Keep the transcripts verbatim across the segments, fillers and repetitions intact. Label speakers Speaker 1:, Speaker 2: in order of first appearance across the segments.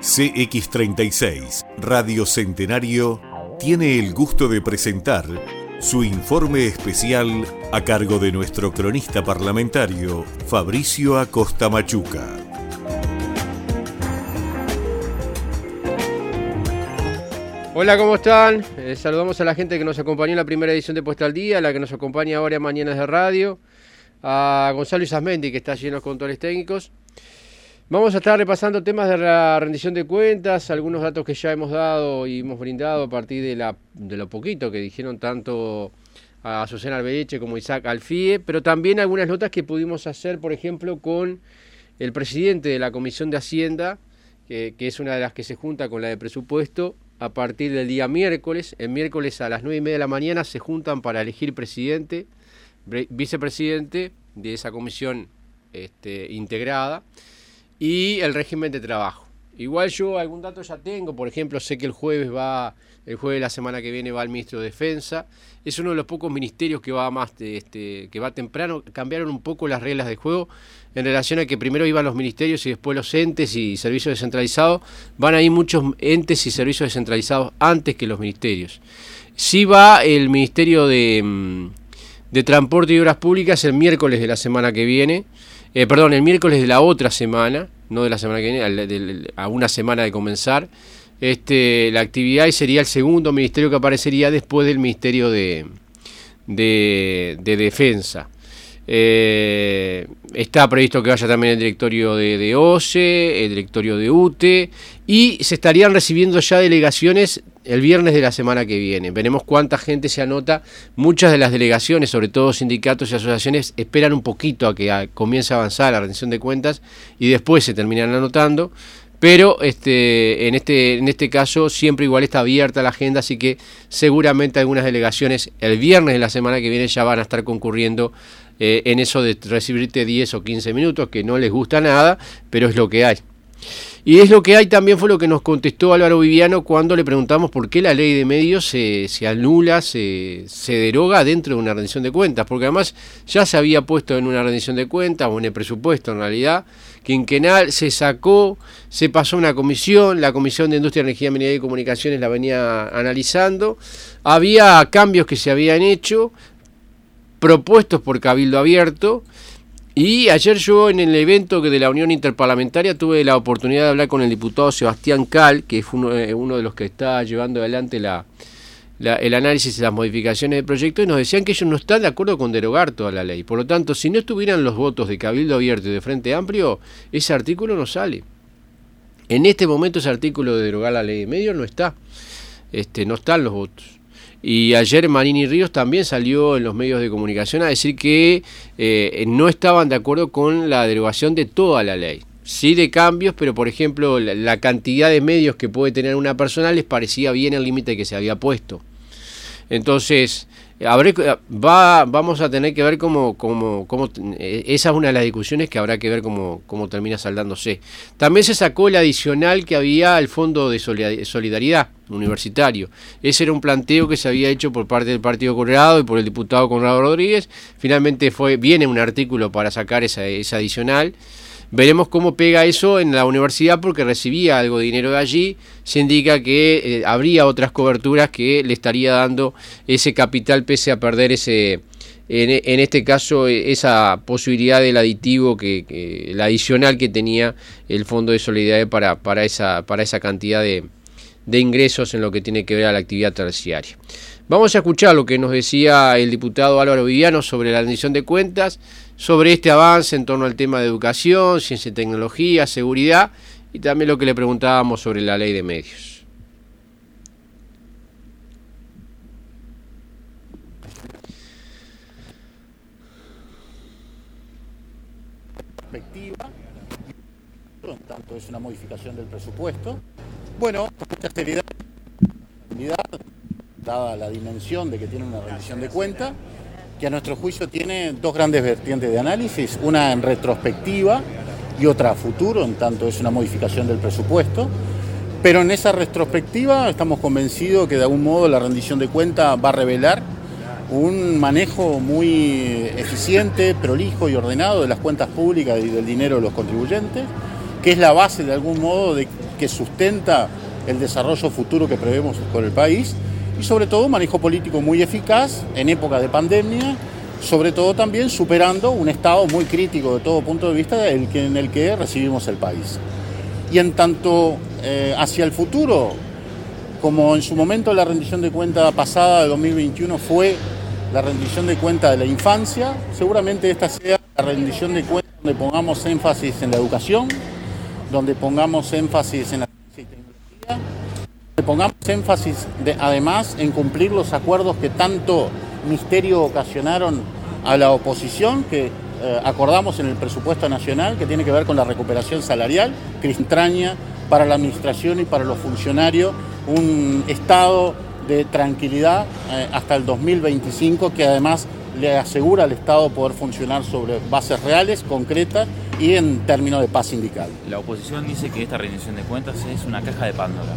Speaker 1: C X treinta y seis, Radio Centenario, tiene el gusto de presentar su informe especial a cargo de nuestro cronista parlamentario, Fabricio Acosta Machuca.
Speaker 2: Hola, ¿cómo están? Eh, saludamos a la gente que nos acompañó en la primera edición de Puesta al Día, a la que nos acompaña ahora en Mañanas de Radio, a Gonzalo Isasmendi, que está lleno de controles técnicos. Vamos a estar repasando temas de la rendición de cuentas, algunos datos que ya hemos dado y hemos brindado a partir de, la, de lo poquito que dijeron tanto a Susana Arbeche como Isaac Alfie, pero también algunas notas que pudimos hacer, por ejemplo, con el presidente de la Comisión de Hacienda, que, que es una de las que se junta con la de presupuesto, a partir del día miércoles. El miércoles a las nueve y media de la mañana se juntan para elegir presidente, vicepresidente de esa comisión este, integrada, y el régimen de trabajo. Igual yo algún dato ya tengo, por ejemplo, sé que el jueves va, el jueves de la semana que viene va el ministro de Defensa. Es uno de los pocos ministerios que va más, este, que va temprano. Cambiaron un poco las reglas de juego en relación a que primero iban los ministerios y después los entes y servicios descentralizados. Van a ir muchos entes y servicios descentralizados antes que los ministerios. Sí va el Ministerio de, de Transporte y Obras Públicas el miércoles de la semana que viene. Eh, perdón, el miércoles de la otra semana, no de la semana que viene, a, a una semana de comenzar este, la actividad, y sería el segundo ministerio que aparecería después del Ministerio de, de, de Defensa. Eh, está previsto que vaya también el directorio de, de O C E, el directorio de U T E, y se estarían recibiendo ya delegaciones el viernes de la semana que viene. Veremos cuánta gente se anota. Muchas de las delegaciones, sobre todo sindicatos y asociaciones, esperan un poquito a que a, comience a avanzar la rendición de cuentas y después se terminan anotando. Pero este, en, este, en este caso siempre igual está abierta la agenda, así que seguramente algunas delegaciones el viernes de la semana que viene ya van a estar concurriendo eh, en eso de recibirte diez o quince minutos, que no les gusta nada, pero es lo que hay. Y es lo que hay también fue lo que nos contestó Álvaro Viviano cuando le preguntamos por qué la ley de medios se, se anula, se, se deroga dentro de una rendición de cuentas, porque además ya se había puesto en una rendición de cuentas, o en el presupuesto en realidad, quinquenal, se sacó, se pasó a una comisión, la Comisión de Industria, Energía, Minería y Comunicaciones la venía analizando, había cambios que se habían hecho, propuestos por Cabildo Abierto. Y ayer yo en el evento de la Unión Interparlamentaria tuve la oportunidad de hablar con el diputado Sebastián Cal, que es uno, uno de los que está llevando adelante la, la, el análisis y las modificaciones del proyecto, y nos decían que ellos no están de acuerdo con derogar toda la ley. Por lo tanto, si no estuvieran los votos de Cabildo Abierto y de Frente Amplio, ese artículo no sale. En este momento ese artículo de derogar la ley de medios no está, este, no están los votos. Y ayer Marini Ríos también salió en los medios de comunicación a decir que eh, no estaban de acuerdo con la derogación de toda la ley. Sí de cambios, pero por ejemplo la, la cantidad de medios que puede tener una persona les parecía bien el límite que se había puesto. Entonces, habré, va, vamos a tener que ver cómo, cómo, cómo, esa es una de las discusiones que habrá que ver cómo, cómo termina saldándose. También se sacó el adicional que había al Fondo de Solidaridad Universitario. Ese era un planteo que se había hecho por parte del Partido Colorado y por el diputado Conrado Rodríguez. Finalmente fue viene un artículo para sacar esa, esa adicional. Veremos cómo pega eso en la universidad, porque recibía algo de dinero de allí. Se indica que eh, habría otras coberturas que le estaría dando ese capital pese a perder ese, en, en este caso, esa posibilidad del aditivo, que, que el adicional que tenía el Fondo de Solidaridad para, para, esa, para esa cantidad de, de ingresos en lo que tiene que ver a la actividad terciaria. Vamos a escuchar lo que nos decía el diputado Álvaro Viviano sobre la rendición de cuentas, sobre este avance en torno al tema de educación, ciencia y tecnología, seguridad, y también lo que le preguntábamos sobre la ley de medios.
Speaker 3: Perspectiva, en tanto es una modificación del presupuesto. Bueno, con mucha seriedad, dada la dimensión de que tiene una rendición de cuentas, que a nuestro juicio tiene dos grandes vertientes de análisis, una en retrospectiva y otra a futuro, en tanto es una modificación del presupuesto. Pero en esa retrospectiva estamos convencidos que de algún modo la rendición de cuentas va a revelar un manejo muy eficiente, prolijo y ordenado de las cuentas públicas y del dinero de los contribuyentes, que es la base de algún modo de que sustenta el desarrollo futuro que prevemos con el país, y sobre todo un manejo político muy eficaz en época de pandemia, sobre todo también superando un estado muy crítico de todo punto de vista el que, en el que recibimos el país. Y en tanto eh, hacia el futuro, como en su momento la rendición de cuenta pasada de dos mil veintiuno fue la rendición de cuenta de la infancia, seguramente esta sea la rendición de cuenta donde pongamos énfasis en la educación, donde pongamos énfasis en la ciencia y tecnología, donde pongamos énfasis de, además en cumplir los acuerdos que tanto misterio ocasionaron a la oposición, que eh, acordamos en el presupuesto nacional, que tiene que ver con la recuperación salarial, que entraña para la administración y para los funcionarios un estado de tranquilidad eh, hasta el dos mil veinticinco, que además le asegura al Estado poder funcionar sobre bases reales, concretas y en términos de paz sindical.
Speaker 4: La oposición dice que esta rendición de cuentas es una caja de Pandora.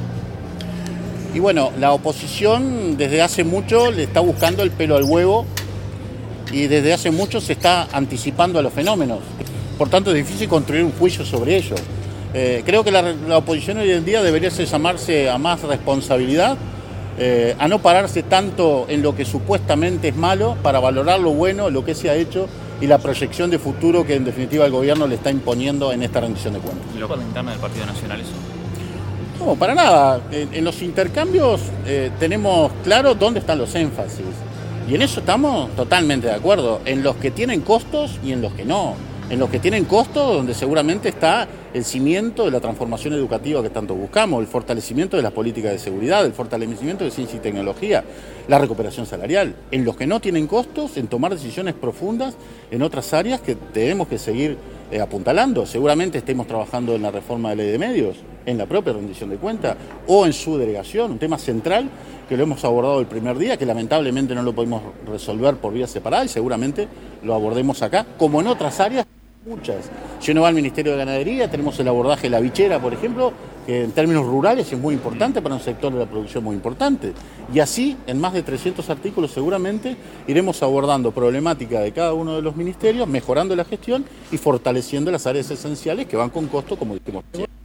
Speaker 3: Y bueno, la oposición desde hace mucho le está buscando el pelo al huevo y desde hace mucho se está anticipando a los fenómenos. Por tanto, es difícil construir un juicio sobre ello. Eh, creo que la, la oposición hoy en día debería llamarse a más responsabilidad, eh, a no pararse tanto en lo que supuestamente es malo, para valorar lo bueno, lo que se ha hecho y la proyección de futuro que en definitiva el gobierno le está imponiendo en esta rendición de cuentas.
Speaker 4: ¿Lo para la interna del Partido Nacional eso?
Speaker 3: No, para nada. En, en los intercambios eh, tenemos claro dónde están los énfasis. Y en eso estamos totalmente de acuerdo. En los que tienen costos y en los que no. En los que tienen costos, donde seguramente está el cimiento de la transformación educativa que tanto buscamos, el fortalecimiento de las políticas de seguridad, el fortalecimiento de ciencia y tecnología, la recuperación salarial. En los que no tienen costos, en tomar decisiones profundas en otras áreas que tenemos que seguir eh, apuntalando. Seguramente estemos trabajando en la reforma de ley de medios, en la propia rendición de cuentas o en su delegación, un tema central que lo hemos abordado el primer día, que lamentablemente no lo podemos resolver por vía separada y seguramente lo abordemos acá, como en otras áreas, muchas. Si uno va al Ministerio de Ganadería, tenemos el abordaje de la bichera, por ejemplo, que en términos rurales es muy importante para un sector de la producción muy importante. Y así, en más de trescientos artículos seguramente, iremos abordando problemática de cada uno de los ministerios, mejorando la gestión y fortaleciendo las áreas esenciales que van con costo, como dijimos.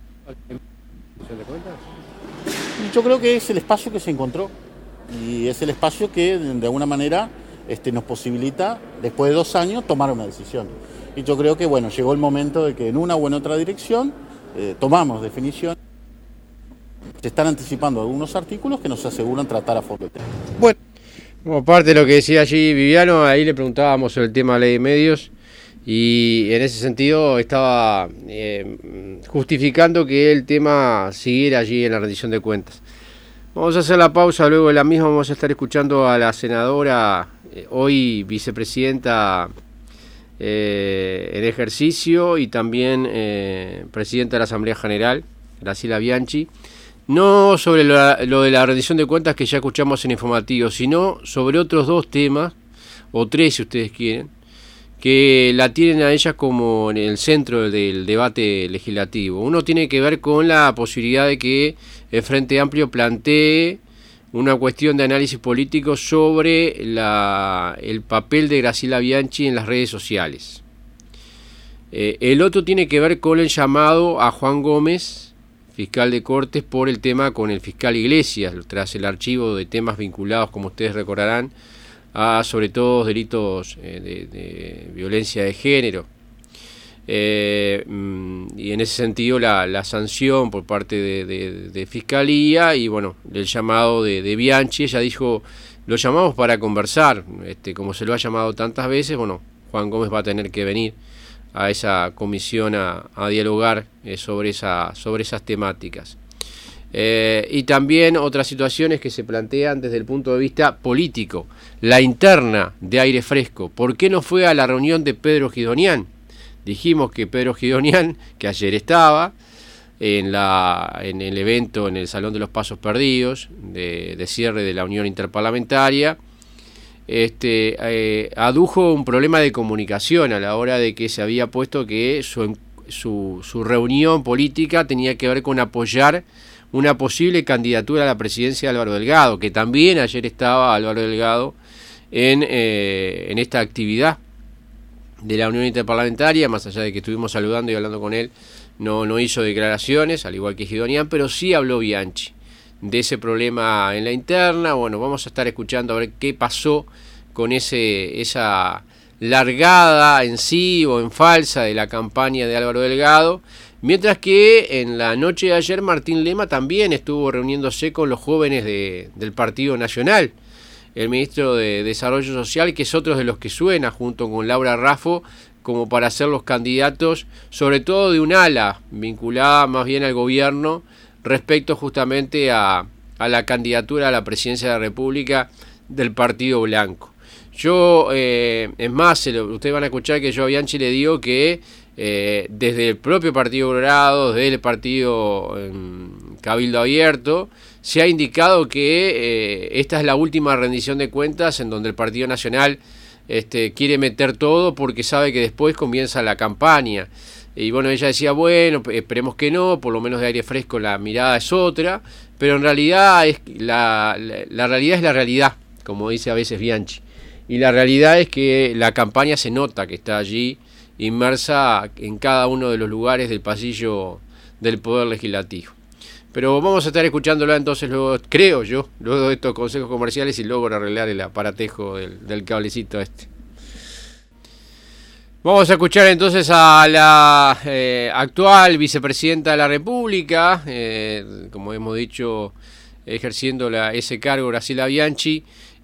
Speaker 3: Yo creo que es el espacio que se encontró y es el espacio que de alguna manera este, nos posibilita, después de dos años, tomar una decisión. Y yo creo que bueno, llegó el momento de que en una o en otra dirección eh, tomamos definición. Se están anticipando algunos artículos que nos aseguran tratar a fondo el tema.
Speaker 2: Bueno, como parte de lo que decía allí Viviano, ahí le preguntábamos sobre el tema de ley de medios y en ese sentido estaba eh, justificando que el tema siguiera allí en la rendición de cuentas. Vamos a hacer la pausa, luego de la misma vamos a estar escuchando a la senadora, eh, hoy vicepresidenta eh, en ejercicio y también eh, presidenta de la Asamblea General, Graciela Bianchi, no sobre lo, lo de la rendición de cuentas que ya escuchamos en informativo, sino sobre otros dos temas, o tres si ustedes quieren, que la tienen a ella como en el centro del debate legislativo. Uno tiene que ver con la posibilidad de que el Frente Amplio plantee una cuestión de análisis político sobre la, el papel de Graciela Bianchi en las redes sociales. Eh, el otro tiene que ver con el llamado a Juan Gómez, fiscal de Cortes, por el tema con el fiscal Iglesias, tras el archivo de temas vinculados, como ustedes recordarán, a sobre todo delitos eh, de, de violencia de género. Eh, y en ese sentido la, la sanción por parte de, de, de Fiscalía y bueno, el llamado de, de Bianchi. Ella dijo, lo llamamos para conversar, este, como se lo ha llamado tantas veces. Bueno, Juan Gómez va a tener que venir a esa comisión a, a dialogar eh, sobre, esa, sobre esas temáticas. Eh, y también otras situaciones que se plantean desde el punto de vista político. La interna de Aire Fresco. ¿Por qué no fue a la reunión de Pedro Gidonian? Dijimos que Pedro Gidonian, que ayer estaba en, la, en el evento en el Salón de los Pasos Perdidos, de, de cierre de la Unión Interparlamentaria, este, eh, adujo un problema de comunicación a la hora de que se había puesto que su, su, su reunión política tenía que ver con apoyar una posible candidatura a la presidencia de Álvaro Delgado, que también ayer estaba Álvaro Delgado en, eh, en esta actividad de la Unión Interparlamentaria, más allá de que estuvimos saludando y hablando con él no, no hizo declaraciones, al igual que Guidonian, pero sí habló Bianchi de ese problema en la interna. Bueno, vamos a estar escuchando a ver qué pasó con ese esa largada en sí o en falsa de la campaña de Álvaro Delgado, mientras que en la noche de ayer Martín Lema también estuvo reuniéndose con los jóvenes de, del Partido Nacional, el ministro de Desarrollo Social, que es otro de los que suena junto con Laura Raffo como para ser los candidatos, sobre todo de un ala vinculada más bien al gobierno, respecto justamente a, a la candidatura a la presidencia de la República del Partido Blanco. Yo, eh, es más, ustedes van a escuchar que yo a Bianchi le digo que eh, desde el propio Partido Colorado, desde el Partido eh, Cabildo Abierto, se ha indicado que eh, esta es la última rendición de cuentas en donde el Partido Nacional este, quiere meter todo porque sabe que después comienza la campaña. Y bueno, ella decía, bueno, esperemos que no, por lo menos de aire fresco la mirada es otra, pero en realidad es la, la, la realidad es la realidad, como dice a veces Bianchi. Y la realidad es que la campaña se nota que está allí inmersa en cada uno de los lugares del pasillo del Poder Legislativo. Pero vamos a estar escuchándola entonces luego, creo yo, luego de estos consejos comerciales y logro arreglar el aparatejo del, del cablecito este. Vamos a escuchar entonces a la eh, actual vicepresidenta de la República, eh, como hemos dicho, ejerciendo la, ese cargo, Graciela Bianchi,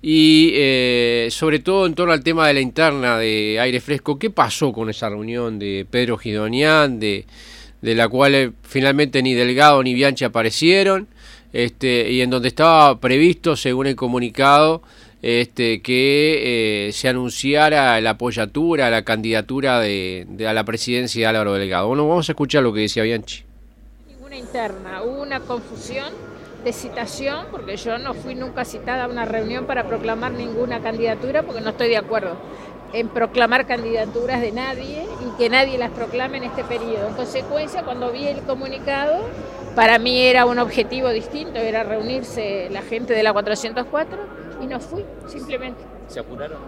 Speaker 2: y eh, sobre todo en torno al tema de la interna de aire fresco. ¿Qué pasó con esa reunión de Pedro Guidonian, de, de la cual eh, finalmente ni Delgado ni Bianchi aparecieron, este, y en donde estaba previsto, según el comunicado, Este, que eh, se anunciara la apoyatura, la candidatura de, de a la presidencia de Álvaro Delgado? Bueno, vamos a escuchar lo que decía Bianchi.
Speaker 5: Ninguna interna, hubo una confusión de citación, porque yo no fui nunca citada a una reunión para proclamar ninguna candidatura, porque no estoy de acuerdo en proclamar candidaturas de nadie y que nadie las proclame en este periodo. En consecuencia, cuando vi el comunicado, para mí era un objetivo distinto, era reunirse la gente de la cuatrocientos cuatro, y no fui, simplemente.
Speaker 4: ¿Se apuraron?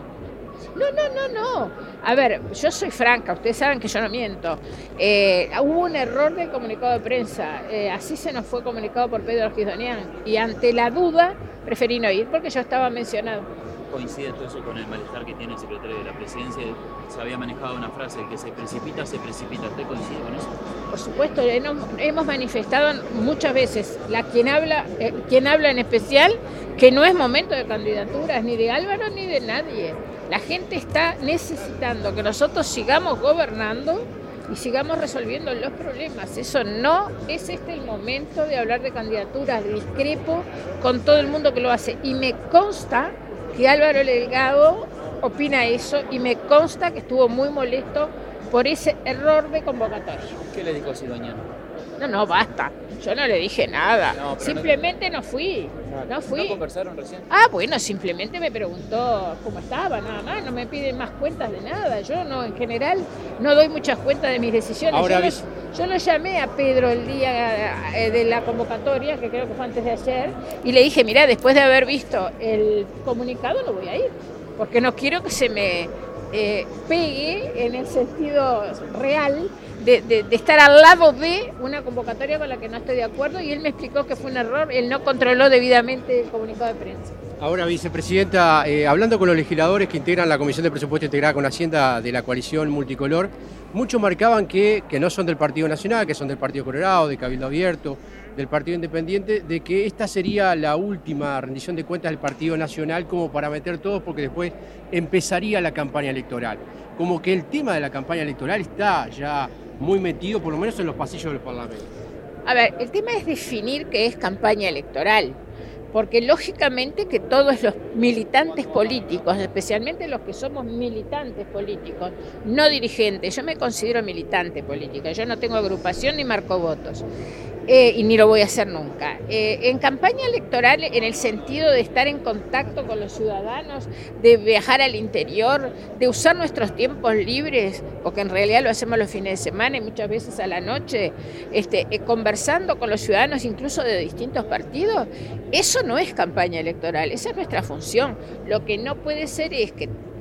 Speaker 5: No, no, no, no. A ver, yo soy franca, ustedes saben que yo no miento. Eh, hubo un error del comunicado de prensa, eh, así se nos fue comunicado por Pedro Guidonian, y ante la duda preferí no ir porque yo estaba mencionado.
Speaker 4: ¿Coincide todo eso con el malestar que tiene el secretario de la presidencia? Se había manejado una frase, el que se precipita, se precipita. ¿Usted coincide con eso?
Speaker 5: Por supuesto, hemos manifestado muchas veces, la quien habla, eh, quien habla en especial, que no es momento de candidaturas, ni de Álvaro ni de nadie. La gente está necesitando que nosotros sigamos gobernando y sigamos resolviendo los problemas. Eso no es este el momento de hablar de candidaturas. Discrepo con todo el mundo que lo hace. Y me consta que Álvaro Delgado opina eso y me consta que estuvo muy molesto por ese error de convocatoria.
Speaker 4: ¿Qué le dijo Guidonian?
Speaker 5: No, no, basta. Yo no le dije nada.
Speaker 4: No,
Speaker 5: simplemente
Speaker 4: no,
Speaker 5: no fui. No fui.
Speaker 4: ¿No conversaron recién?
Speaker 5: Ah, bueno, simplemente me preguntó cómo estaba, nada más. No me piden más cuentas de nada. Yo no, en general, no doy muchas cuentas de mis decisiones.
Speaker 2: Ahora,
Speaker 5: yo, lo, yo lo llamé a Pedro el día de la convocatoria, que creo que fue antes de ayer, y le dije, mirá, después de haber visto el comunicado no voy a ir, porque no quiero que se me eh, pegue en el sentido real De, de, de estar al lado de una convocatoria con la que no estoy de acuerdo, y él me explicó que fue un error, él no controló debidamente el comunicado de prensa.
Speaker 2: Ahora, vicepresidenta, eh, hablando con los legisladores que integran la Comisión de Presupuesto Integrada con Hacienda de la coalición multicolor, muchos marcaban que, que no son del Partido Nacional, que son del Partido Colorado, de Cabildo Abierto, del Partido Independiente, de que esta sería la última rendición de cuentas del Partido Nacional como para meter todos, porque después empezaría la campaña electoral. Como que el tema de la campaña electoral está ya muy metido, por lo menos en los pasillos del Parlamento.
Speaker 5: A ver, el tema es definir qué es campaña electoral, porque lógicamente que todos los militantes políticos, especialmente los que somos militantes políticos, no dirigentes, yo me considero militante política, yo no tengo agrupación ni marco votos. Eh, y ni lo voy a hacer nunca. Eh, en campaña electoral, en el sentido de estar en contacto con los ciudadanos, de viajar al interior, de usar nuestros tiempos libres, porque en realidad lo hacemos los fines de semana y muchas veces a la noche, este, eh, conversando con los ciudadanos incluso de distintos partidos, eso no es campaña electoral, esa es nuestra función. Lo que no puede ser es que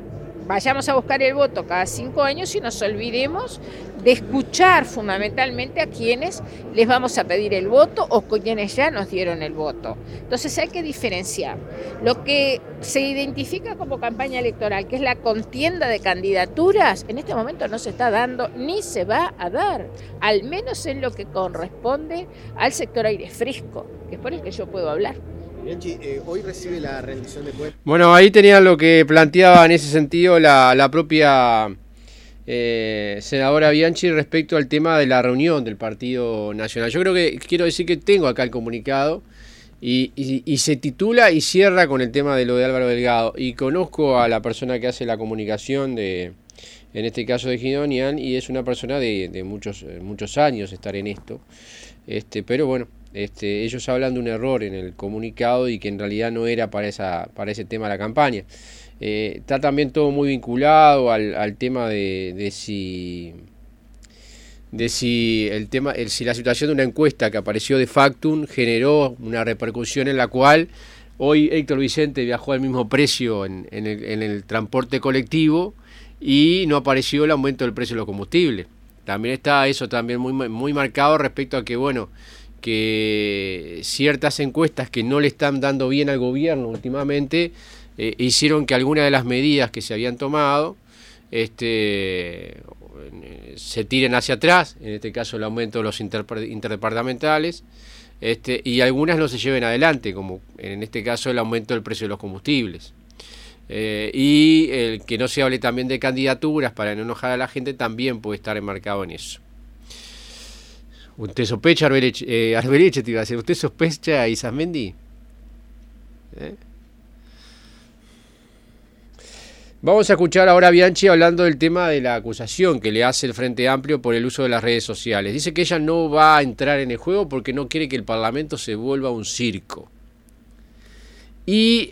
Speaker 5: vayamos a buscar el voto cada cinco años y nos olvidemos de escuchar fundamentalmente a quienes les vamos a pedir el voto o con quienes ya nos dieron el voto. Entonces hay que diferenciar lo que se identifica como campaña electoral, que es la contienda de candidaturas. En este momento no se está dando ni se va a dar, al menos en lo que corresponde al sector aire fresco, que es por el que yo puedo hablar.
Speaker 6: Bianchi, eh, hoy recibe la rendición de cuentas.
Speaker 2: Bueno, ahí tenían lo que planteaba en ese sentido la, la propia eh, senadora Bianchi respecto al tema de la reunión del Partido Nacional. Yo creo que quiero decir que tengo acá el comunicado y, y, y se titula y cierra con el tema de lo de Álvaro Delgado. Y conozco a la persona que hace la comunicación de, en este caso de Guidonian, y es una persona de, de muchos, muchos años estar en esto. Este, pero bueno. Este, ellos hablan de un error en el comunicado y que en realidad no era para, esa, para ese tema de la campaña. Eh, está también todo muy vinculado al, al tema de, de si de si el tema el, si la situación de una encuesta que apareció de Factum generó una repercusión en la cual hoy Héctor Vicente viajó al mismo precio en, en, el, en el transporte colectivo y no apareció el aumento del precio de los combustibles. También está eso también muy, muy marcado respecto a que, bueno, que ciertas encuestas que no le están dando bien al gobierno últimamente eh, hicieron que algunas de las medidas que se habían tomado este, se tiren hacia atrás, en este caso el aumento de los inter, interdepartamentales, este, y algunas no se lleven adelante, como en este caso el aumento del precio de los combustibles. Eh, y el que no se hable también de candidaturas para no enojar a la gente también puede estar enmarcado en eso. ¿Usted sospecha, Arbeleche, eh, Arbeleche te iba a decir, ¿usted sospecha a Isasmendi? ¿Eh? Vamos a escuchar ahora a Bianchi hablando del tema de la acusación que le hace el Frente Amplio por el uso de las redes sociales. Dice que ella no va a entrar en el juego porque no quiere que el Parlamento se vuelva un circo. Y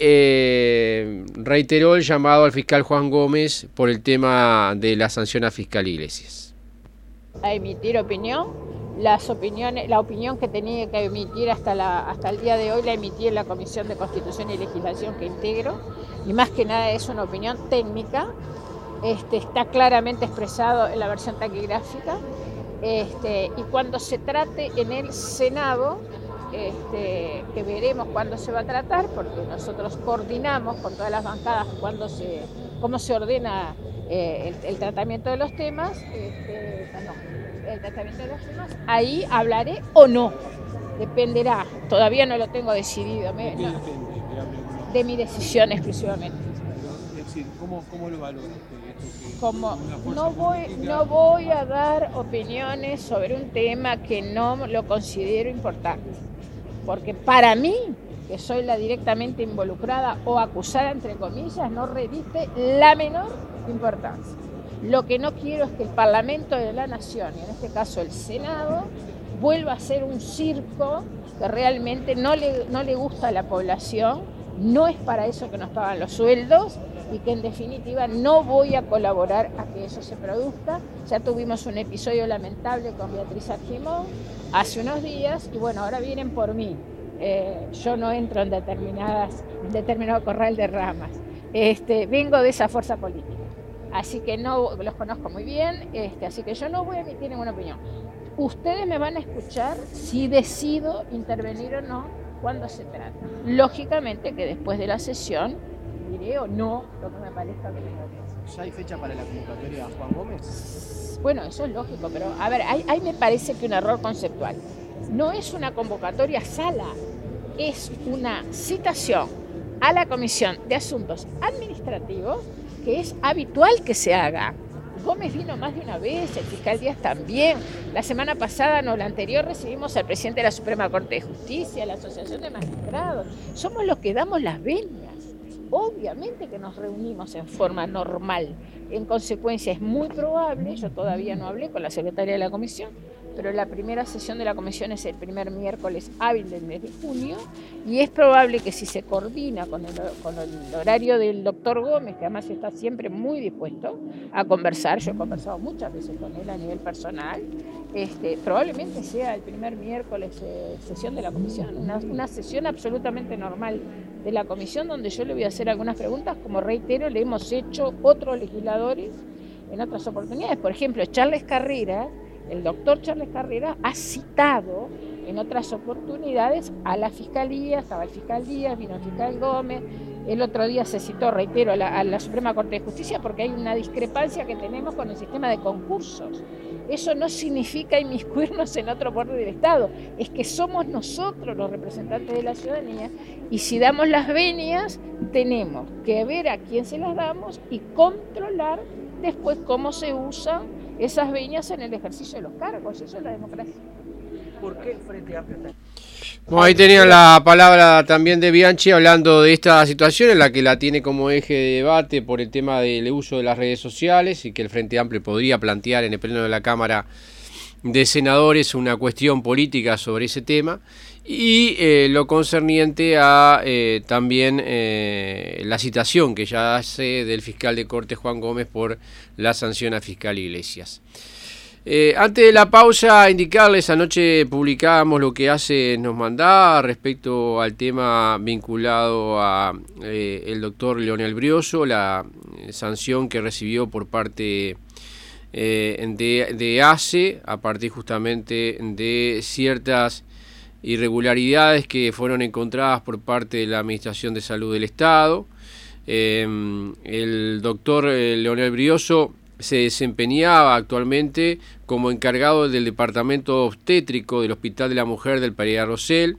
Speaker 2: eh, reiteró el llamado al fiscal Juan Gómez por el tema de la sanción a Fiscal Iglesias.
Speaker 5: A emitir opinión. Las opiniones, la opinión que tenía que emitir hasta, la, hasta el día de hoy la emití en la Comisión de Constitución y Legislación que integro, y más que nada es una opinión técnica, este, está claramente expresado en la versión taquigráfica, este, y cuando se trate en el Senado, este, que veremos cuándo se va a tratar, porque nosotros coordinamos con todas las bancadas cuándo se, cómo se ordena eh, el, el tratamiento de los temas, este, no, el tratamiento de los temas, ahí hablaré o no, dependerá, todavía no lo tengo decidido, me, no, de mi decisión exclusivamente.
Speaker 6: Es decir, ¿cómo, cómo lo valora usted?
Speaker 5: Como no voy, no voy a dar opiniones sobre un tema que no lo considero importante, porque para mí, que soy la directamente involucrada o acusada, entre comillas, no reviste la menor importancia. Lo que no quiero es que el Parlamento de la Nación, y en este caso el Senado, vuelva a ser un circo que realmente no le, no le gusta a la población, no es para eso que nos pagan los sueldos y que en definitiva no voy a colaborar a que eso se produzca. Ya tuvimos un episodio lamentable con Beatriz Argimón hace unos días y bueno, ahora vienen por mí. Eh, yo no entro en determinadas, en determinado corral de ramas. Este, vengo de esa fuerza política. Así que no los conozco muy bien, este, así que yo no voy a emitir ninguna opinión. Ustedes me van a escuchar si decido intervenir o no cuando se trata. Lógicamente que después de la sesión diré o no lo que me parezca que
Speaker 6: ¿Ya hay fecha para la convocatoria a Juan Gómez?
Speaker 5: Bueno, eso es lógico, pero a ver, ahí, ahí me parece que un error conceptual. No es una convocatoria sala, es una citación a la Comisión de Asuntos Administrativos que es habitual que se haga. Gómez vino más de una vez, el fiscal Díaz también. La semana pasada, no, la anterior, recibimos al presidente de la Suprema Corte de Justicia, la Asociación de Magistrados. Somos los que damos las venias. Obviamente que nos reunimos en forma normal. En consecuencia, es muy probable, yo todavía no hablé con la secretaria de la comisión, pero la primera sesión de la comisión es el primer miércoles hábil del mes de junio, y es probable que si se coordina con el, con el horario del doctor Gómez, que además está siempre muy dispuesto a conversar, yo he conversado muchas veces con él a nivel personal, Este, probablemente sea el primer miércoles eh, sesión de la comisión, una, una sesión absolutamente normal de la comisión donde yo le voy a hacer algunas preguntas, como reitero, le hemos hecho otros legisladores en otras oportunidades. Por ejemplo, Charles Carrera, el doctor Charles Carrera ha citado en otras oportunidades a la Fiscalía, estaba el fiscal Díaz, vino el fiscal Gómez, el otro día se citó, reitero, a la, a la Suprema Corte de Justicia porque hay una discrepancia que tenemos con el sistema de concursos. Eso no significa inmiscuirnos en otro poder del Estado, es que somos nosotros los representantes de la ciudadanía y si damos las venias tenemos que ver a quién se las damos y controlar después cómo se usan esas venias en el ejercicio de los cargos. Eso es la democracia.
Speaker 6: ¿Por qué el Frente Amplio está?
Speaker 2: Bueno, ahí tenían la palabra también de Bianchi hablando de esta situación en la que la tiene como eje de debate por el tema del uso de las redes sociales y que el Frente Amplio podría plantear en el pleno de la Cámara de Senadores una cuestión política sobre ese tema y eh, lo concerniente a eh, también eh, la citación que ya hace del fiscal de Corte Juan Gómez por la sanción a fiscal Iglesias. Eh, antes de la pausa, indicarles, anoche publicábamos lo que hace nos mandaba respecto al tema vinculado a eh, el doctor Leonel Brioso, la eh, sanción que recibió por parte eh, de, de A C E a partir justamente de ciertas irregularidades que fueron encontradas por parte de la Administración de Salud del Estado. Eh, el doctor eh, Leonel Brioso se desempeñaba actualmente como encargado del departamento obstétrico del Hospital de la Mujer del Pereira Rosell.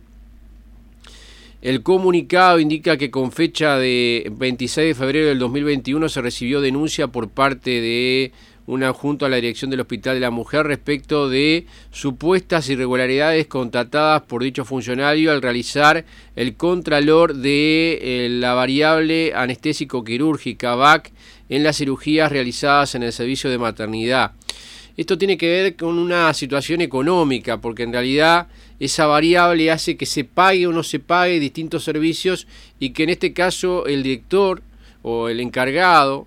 Speaker 2: El comunicado indica que con fecha de veintiséis de febrero del dos mil veintiuno se recibió denuncia por parte de una junta a la dirección del Hospital de la Mujer respecto de supuestas irregularidades constatadas por dicho funcionario al realizar el contralor de eh, la variable anestésico-quirúrgica V A C en las cirugías realizadas en el servicio de maternidad. Esto tiene que ver con una situación económica, porque en realidad esa variable hace que se pague o no se pague distintos servicios y que en este caso el director o el encargado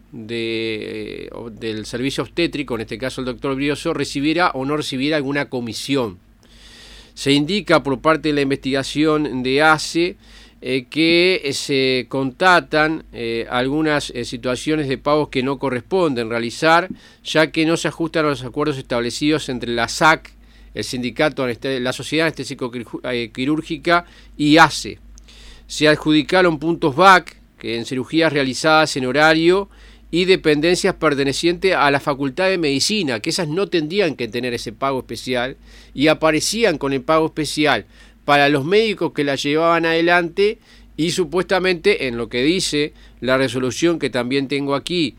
Speaker 2: de, del servicio obstétrico, en este caso el doctor Brioso, recibiera o no recibiera alguna comisión. Se indica por parte de la investigación de A C E eh, que se constatan eh, algunas eh, situaciones de pagos que no corresponden realizar, ya que no se ajustan a los acuerdos establecidos entre la S A C, el sindicato, la Sociedad Anestésico-Quirúrgica y A C E. Se adjudicaron puntos V A C que en cirugías realizadas en horario y dependencias pertenecientes a la Facultad de Medicina, que esas no tendrían que tener ese pago especial y aparecían con el pago especial para los médicos que la llevaban adelante y supuestamente en lo que dice la resolución que también tengo aquí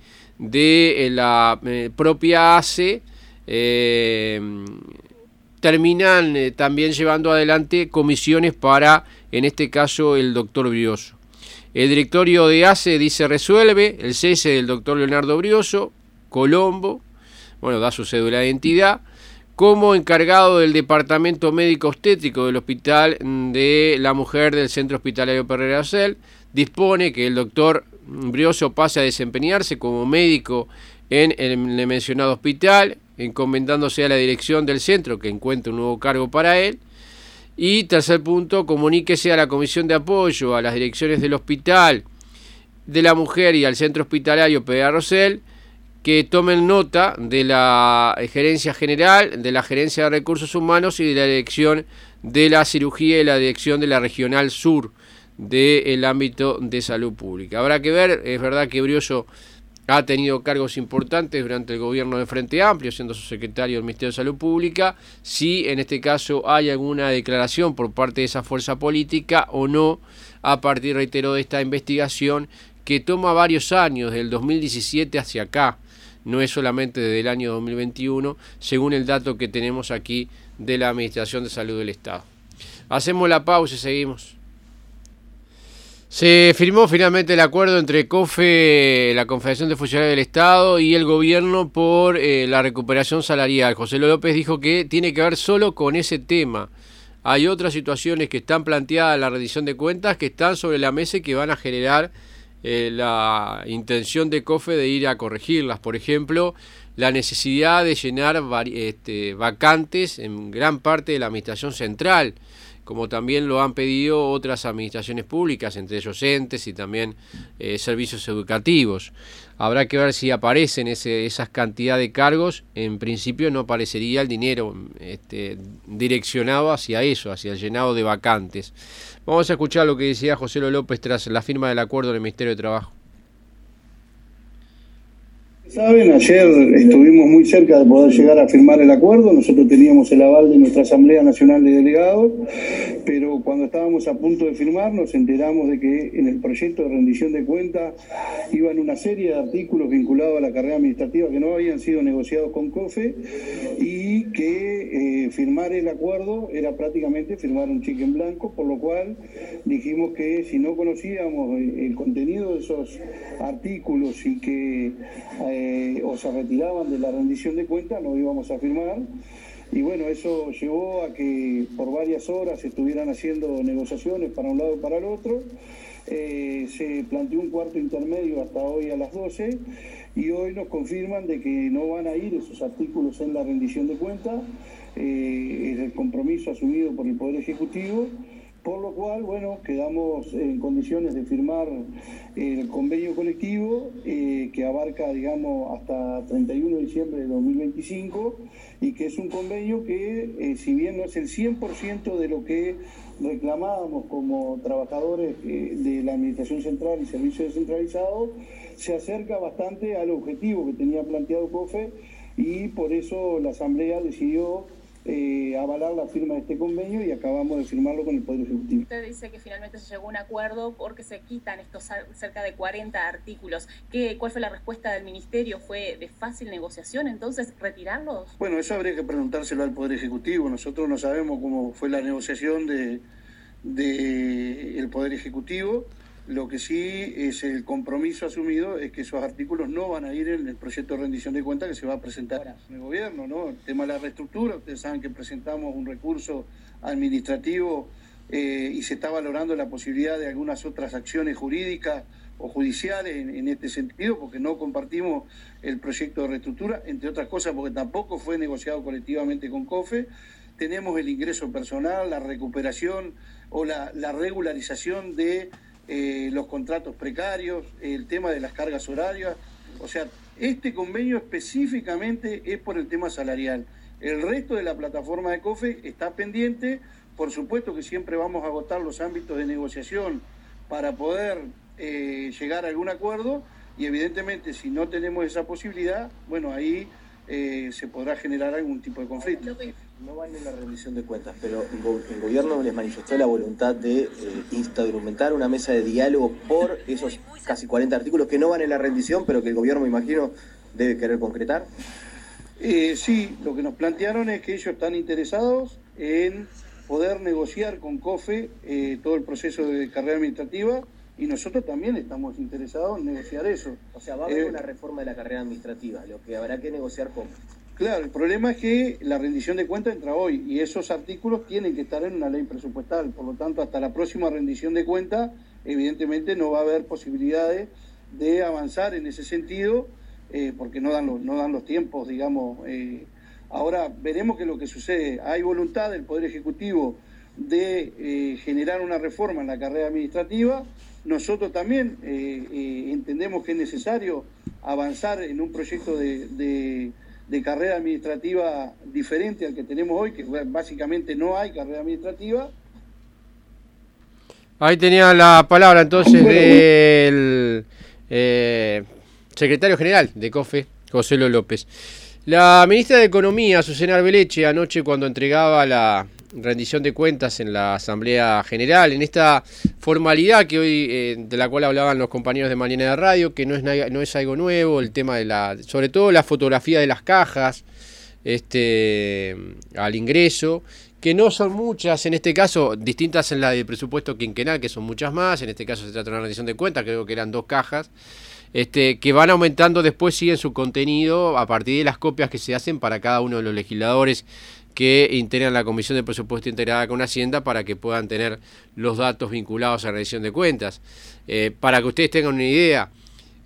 Speaker 2: de la eh, propia A C E, eh, terminan eh, también llevando adelante comisiones para, en este caso, el doctor Brioso. El directorio de A C E dice resuelve el cese del doctor Leonardo Brioso, Colombo, bueno, da su cédula de identidad, como encargado del departamento médico obstétrico del Hospital de la Mujer del Centro Hospitalario Pereira Rosell, dispone que el doctor Brioso pase a desempeñarse como médico en el mencionado hospital, encomendándose a la dirección del centro que encuentre un nuevo cargo para él. Y tercer punto, comuníquese a la Comisión de Apoyo a las direcciones del Hospital de la Mujer y al Centro Hospitalario Pereira Rosell que tomen nota de la Gerencia General, de la Gerencia de Recursos Humanos y de la Dirección de la Cirugía y la Dirección de la Regional Sur del ámbito de salud pública. Habrá que ver, es verdad que Brioso ha tenido cargos importantes durante el gobierno de Frente Amplio, siendo su secretario del Ministerio de Salud Pública, si en este caso hay alguna declaración por parte de esa fuerza política o no, a partir, reitero, de esta investigación que toma varios años, del dos mil diecisiete hacia acá, no es solamente desde el año dos mil veintiuno, según el dato que tenemos aquí de la Administración de Salud del Estado. Hacemos la pausa y seguimos. Se firmó finalmente el acuerdo entre COFE, la Confederación de Funcionarios del Estado, y el gobierno por eh, la recuperación salarial. José López dijo que tiene que ver solo con ese tema. Hay otras situaciones que están planteadas en la rendición de cuentas que están sobre la mesa y que van a generar eh, la intención de COFE de ir a corregirlas. Por ejemplo, la necesidad de llenar este, vacantes en gran parte de la administración central, como también lo han pedido otras administraciones públicas, entre ellos entes y también eh, servicios educativos. Habrá que ver si aparecen ese, esas cantidades de cargos. En principio no aparecería el dinero este, direccionado hacia eso, hacia el llenado de vacantes. Vamos a escuchar lo que decía José López tras la firma del acuerdo del Ministerio de Trabajo.
Speaker 7: Saben, ayer estuvimos muy cerca de poder llegar a firmar el acuerdo. Nosotros teníamos el aval de nuestra Asamblea Nacional de Delegados, pero cuando estábamos a punto de firmar nos enteramos de que en el proyecto de rendición de cuentas iban una serie de artículos vinculados a la carrera administrativa que no habían sido negociados con COFE y que eh, firmar el acuerdo era prácticamente firmar un cheque en blanco, por lo cual dijimos que si no conocíamos el contenido de esos artículos y que eh, Eh, o se retiraban de la rendición de cuentas, no íbamos a firmar. Y bueno, eso llevó a que por varias horas estuvieran haciendo negociaciones para un lado y para el otro. Eh, se planteó un cuarto intermedio hasta hoy a las doce y hoy nos confirman de que no van a ir esos artículos en la rendición de cuentas. Eh, es el compromiso asumido por el Poder Ejecutivo. Por lo cual, bueno, quedamos en condiciones de firmar el convenio colectivo eh, que abarca, digamos, hasta treinta y uno de diciembre de dos mil veinticinco y que es un convenio que, eh, si bien no es el cien por ciento de lo que reclamábamos como trabajadores eh, de la Administración Central y Servicios Descentralizados, se acerca bastante al objetivo que tenía planteado COFE y por eso la Asamblea decidió Eh, avalar la firma de este convenio y acabamos de firmarlo con el Poder Ejecutivo.
Speaker 8: Usted dice que finalmente se llegó a un acuerdo porque se quitan estos cerca de cuarenta artículos. ¿Qué, ¿Cuál fue la respuesta del Ministerio? ¿Fue de fácil negociación entonces retirarlos?
Speaker 7: Bueno, eso habría que preguntárselo al Poder Ejecutivo. Nosotros no sabemos cómo fue la negociación de, de el Poder Ejecutivo. Lo que sí es el compromiso asumido es que esos artículos no van a ir en el proyecto de rendición de cuentas que se va a presentar en el gobierno, ¿no? El tema de la reestructura, ustedes saben que presentamos un recurso administrativo eh, y se está valorando la posibilidad de algunas otras acciones jurídicas o judiciales en, en este sentido, porque no compartimos el proyecto de reestructura, entre otras cosas porque tampoco fue negociado colectivamente con COFE. Tenemos el ingreso personal, la recuperación o la, la regularización de Eh, los contratos precarios, el tema de las cargas horarias. O sea, este convenio específicamente es por el tema salarial. El resto de la plataforma de COFE está pendiente. Por supuesto que siempre vamos a agotar los ámbitos de negociación para poder eh, llegar a algún acuerdo y evidentemente si no tenemos esa posibilidad, bueno, ahí eh, se podrá generar algún tipo de conflicto.
Speaker 9: No van en la rendición de cuentas, pero el gobierno les manifestó la voluntad de eh, instrumentar una mesa de diálogo por esos casi cuarenta artículos que no van en la rendición, pero que el gobierno, me imagino, debe querer concretar.
Speaker 7: Eh, sí, lo que nos plantearon es que ellos están interesados en poder negociar con COFE eh, todo el proceso de carrera administrativa y nosotros también estamos interesados en negociar eso.
Speaker 9: O sea, va a haber
Speaker 7: eh,
Speaker 9: una reforma de la carrera administrativa, lo que habrá que negociar con...
Speaker 7: Claro, el problema es que la rendición de cuentas entra hoy y esos artículos tienen que estar en una ley presupuestal. Por lo tanto, hasta la próxima rendición de cuentas, evidentemente no va a haber posibilidades de avanzar en ese sentido, eh, porque no dan los, no dan los tiempos, digamos. Eh. Ahora veremos qué es lo que sucede. Hay voluntad del Poder Ejecutivo de eh, generar una reforma en la carrera administrativa. Nosotros también eh, eh, entendemos que es necesario avanzar en un proyecto de... de de carrera administrativa diferente al que tenemos hoy, que básicamente no hay carrera administrativa.
Speaker 2: Ahí tenía la palabra entonces del eh, secretario general de COFE, José López. La ministra de Economía, Susana Arbeleche, anoche cuando entregaba la rendición de cuentas en la Asamblea General, en esta formalidad que hoy eh, de la cual hablaban los compañeros de Mañana de Radio, que no es no es algo nuevo, el tema de la, sobre todo la fotografía de las cajas este al ingreso, que no son muchas, en este caso distintas en la de presupuesto quinquenal, que son muchas más. En este caso se trata de una rendición de cuentas, creo que eran dos cajas, este que van aumentando después, siguen su contenido a partir de las copias que se hacen para cada uno de los legisladores que integran la Comisión de Presupuesto integrada con Hacienda para que puedan tener los datos vinculados a la rendición de cuentas. Eh, para que ustedes tengan una idea,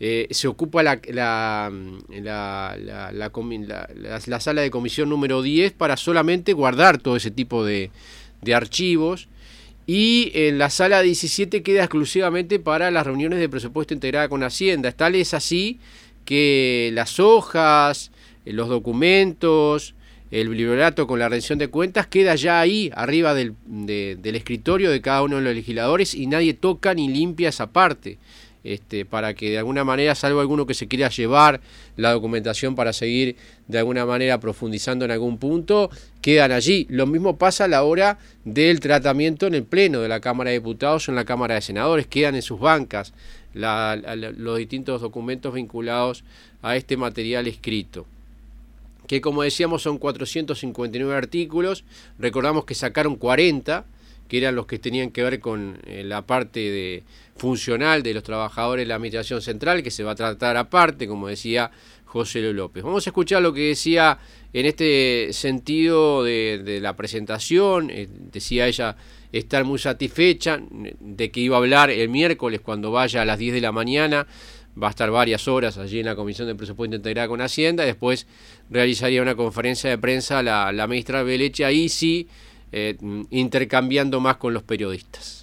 Speaker 2: eh, se ocupa la, la, la, la, la, la, la, la sala de comisión número diez para solamente guardar todo ese tipo de, de archivos, y en la sala diecisiete queda exclusivamente para las reuniones de presupuesto integrada con Hacienda. Tal es así que las hojas, los documentos, el bibliorato con la rendición de cuentas queda ya ahí, arriba del, de, del escritorio de cada uno de los legisladores, y nadie toca ni limpia esa parte, este, para que de alguna manera, salvo alguno que se quiera llevar la documentación para seguir de alguna manera profundizando en algún punto, quedan allí. Lo mismo pasa a la hora del tratamiento en el Pleno de la Cámara de Diputados o en la Cámara de Senadores, quedan en sus bancas la, la, los distintos documentos vinculados a este material escrito, que como decíamos son cuatrocientos cincuenta y nueve artículos. Recordamos que sacaron cuarenta, que eran los que tenían que ver con eh, la parte de funcional de los trabajadores de la Administración Central, que se va a tratar aparte, como decía José López. Vamos a escuchar lo que decía en este sentido de, de la presentación. Eh, decía ella estar muy satisfecha de que iba a hablar el miércoles cuando vaya a las diez de la mañana. Va a estar varias horas allí en la Comisión de Presupuesto Integrada con Hacienda. Después realizaría una conferencia de prensa la, la ministra Beleche, ahí sí, eh, intercambiando más con los periodistas.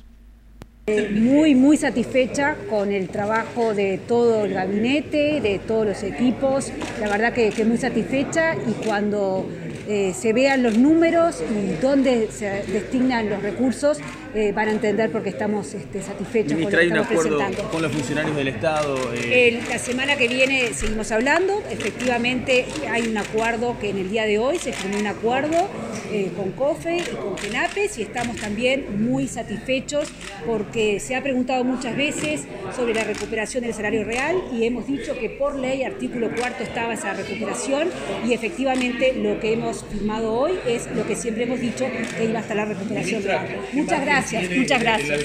Speaker 10: Muy, muy satisfecha con el trabajo de todo el gabinete, de todos los equipos. La verdad que, que muy satisfecha, y cuando eh, se vean los números y dónde se destinan los recursos, eh, van a entender por qué estamos este, satisfechos.
Speaker 11: Ministra, con lo que estamos presentando. ¿Hay un acuerdo con los funcionarios del Estado?
Speaker 10: Eh... Eh, la semana que viene seguimos hablando. Efectivamente hay un acuerdo que en el día de hoy se firmó un acuerdo eh, con COFE y con CENAPES, y estamos también muy satisfechos porque se ha preguntado muchas veces sobre la recuperación del salario real, y hemos dicho que por ley, artículo cuarto, estaba esa recuperación, y efectivamente lo que hemos firmado hoy es lo que siempre hemos dicho, que iba a estar la recuperación real. Muchas gracias, muchas gracias.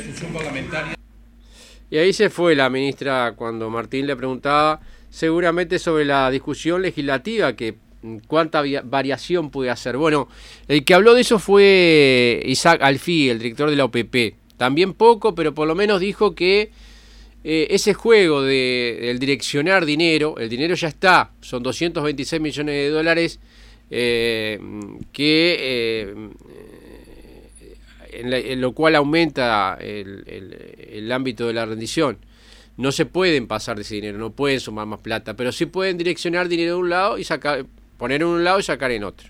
Speaker 2: Y ahí se fue la ministra cuando Martín le preguntaba seguramente sobre la discusión legislativa, que cuánta variación puede hacer. Bueno, el que habló de eso fue Isaac Alfí, el director de la O P P. También poco, pero por lo menos dijo que eh, ese juego de el direccionar dinero, el dinero ya está, son doscientos veintiséis millones de dólares eh, que eh, en, la, en lo cual aumenta el, el, el ámbito de la rendición. No se pueden pasar de ese dinero, no pueden sumar más plata, pero sí pueden direccionar dinero de un lado y sacar, poner en un lado y sacar en otro.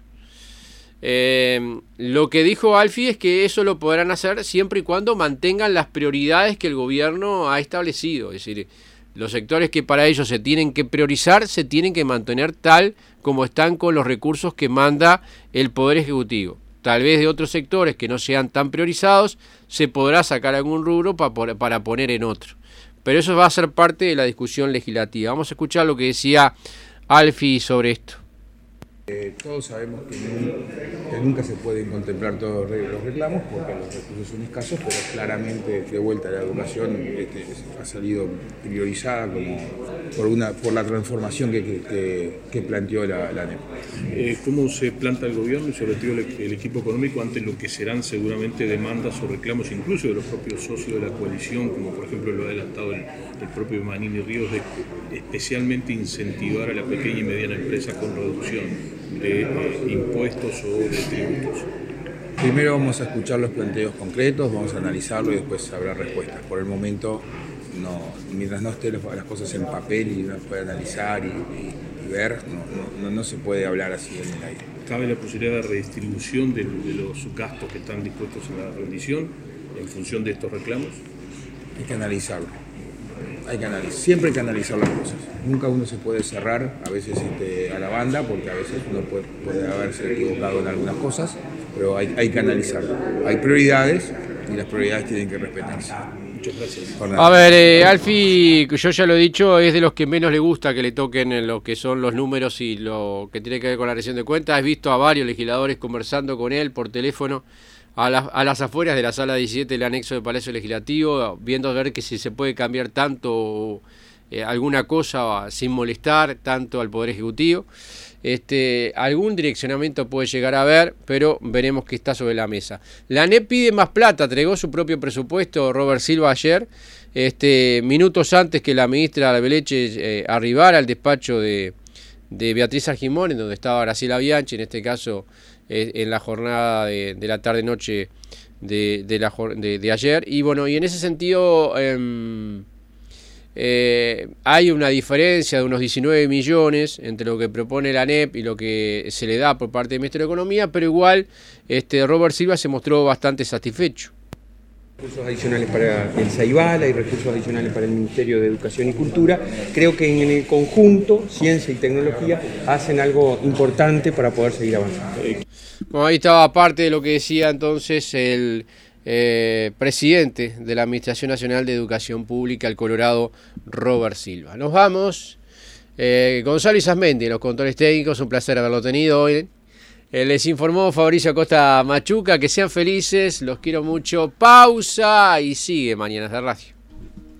Speaker 2: Eh, lo que dijo Alfie es que eso lo podrán hacer siempre y cuando mantengan las prioridades que el gobierno ha establecido. Es decir, los sectores que para ellos se tienen que priorizar se tienen que mantener tal como están con los recursos que manda el Poder Ejecutivo. Tal vez de otros sectores que no sean tan priorizados se podrá sacar algún rubro para, para poner en otro. Pero eso va a ser parte de la discusión legislativa. Vamos a escuchar lo que decía Alfie sobre esto.
Speaker 12: Eh, todos sabemos que, no, que nunca se pueden contemplar todos los reclamos porque los recursos son escasos, pero claramente de vuelta la educación este, ha salido priorizada como por una por la transformación que, que, que planteó la, la A N E P.
Speaker 13: Eh, ¿Cómo se planta el gobierno y sobre todo el, el equipo económico ante lo que serán seguramente demandas o reclamos incluso de los propios socios de la coalición, como por ejemplo lo ha adelantado el, el propio Manini Ríos, de especialmente incentivar a la pequeña y mediana empresa con reducción de eh, impuestos o de tributos?
Speaker 12: Primero vamos a escuchar los planteos concretos, vamos a analizarlo y después habrá respuestas. Por el momento, no, mientras no estén las cosas en papel y uno puede analizar y, y, y ver, no, no, no se puede hablar así en el aire.
Speaker 13: ¿Cabe la posibilidad de redistribución de, de los gastos que están dispuestos en la rendición en función de estos reclamos?
Speaker 12: Hay que analizarlo. Hay que analizar, siempre hay que analizar las cosas. Nunca uno se puede cerrar a veces este, a la banda, porque a veces uno puede, puede haberse equivocado en algunas cosas, pero hay, hay que analizarlo. Hay prioridades y las prioridades tienen que respetarse.
Speaker 13: Muchas gracias.
Speaker 2: A ver, eh, Alfie, yo ya lo he dicho, es de los que menos le gusta que le toquen en lo que son los números y lo que tiene que ver con la rendición de cuentas. He visto a varios legisladores conversando con él por teléfono a, la, a las afueras de la sala diecisiete del anexo del Palacio Legislativo, viendo a ver que si se puede cambiar tanto eh, alguna cosa sin molestar tanto al Poder Ejecutivo. Este, algún direccionamiento puede llegar a haber, pero veremos qué está sobre la mesa. La A N E P pide más plata, entregó su propio presupuesto Robert Silva ayer, este, minutos antes que la ministra Albeleche eh, arribara al despacho de, de Beatriz Argimón, en donde estaba Graciela Bianchi, en este caso eh, en la jornada de, de la tarde-noche de, de, la, de, de ayer. Y bueno, y en ese sentido... Eh, Eh, hay una diferencia de unos diecinueve millones entre lo que propone la A N E P y lo que se le da por parte del Ministerio de Economía, pero igual este, Robert Silva se mostró bastante satisfecho.
Speaker 14: Recursos adicionales para el Ceibal, hay recursos adicionales para el Ministerio de Educación y Cultura. Creo que en el conjunto, ciencia y tecnología, hacen algo importante para poder seguir avanzando.
Speaker 2: Bueno, ahí estaba parte de lo que decía entonces el Eh, presidente de la Administración Nacional de Educación Pública, el colorado Robert Silva. Nos vamos. Eh, Gonzalo Isasmendi, los controles técnicos, un placer haberlo tenido hoy. Eh, les informó Fabricio Acosta Machuca, que sean felices, los quiero mucho. Pausa y sigue Mañanas de Radio.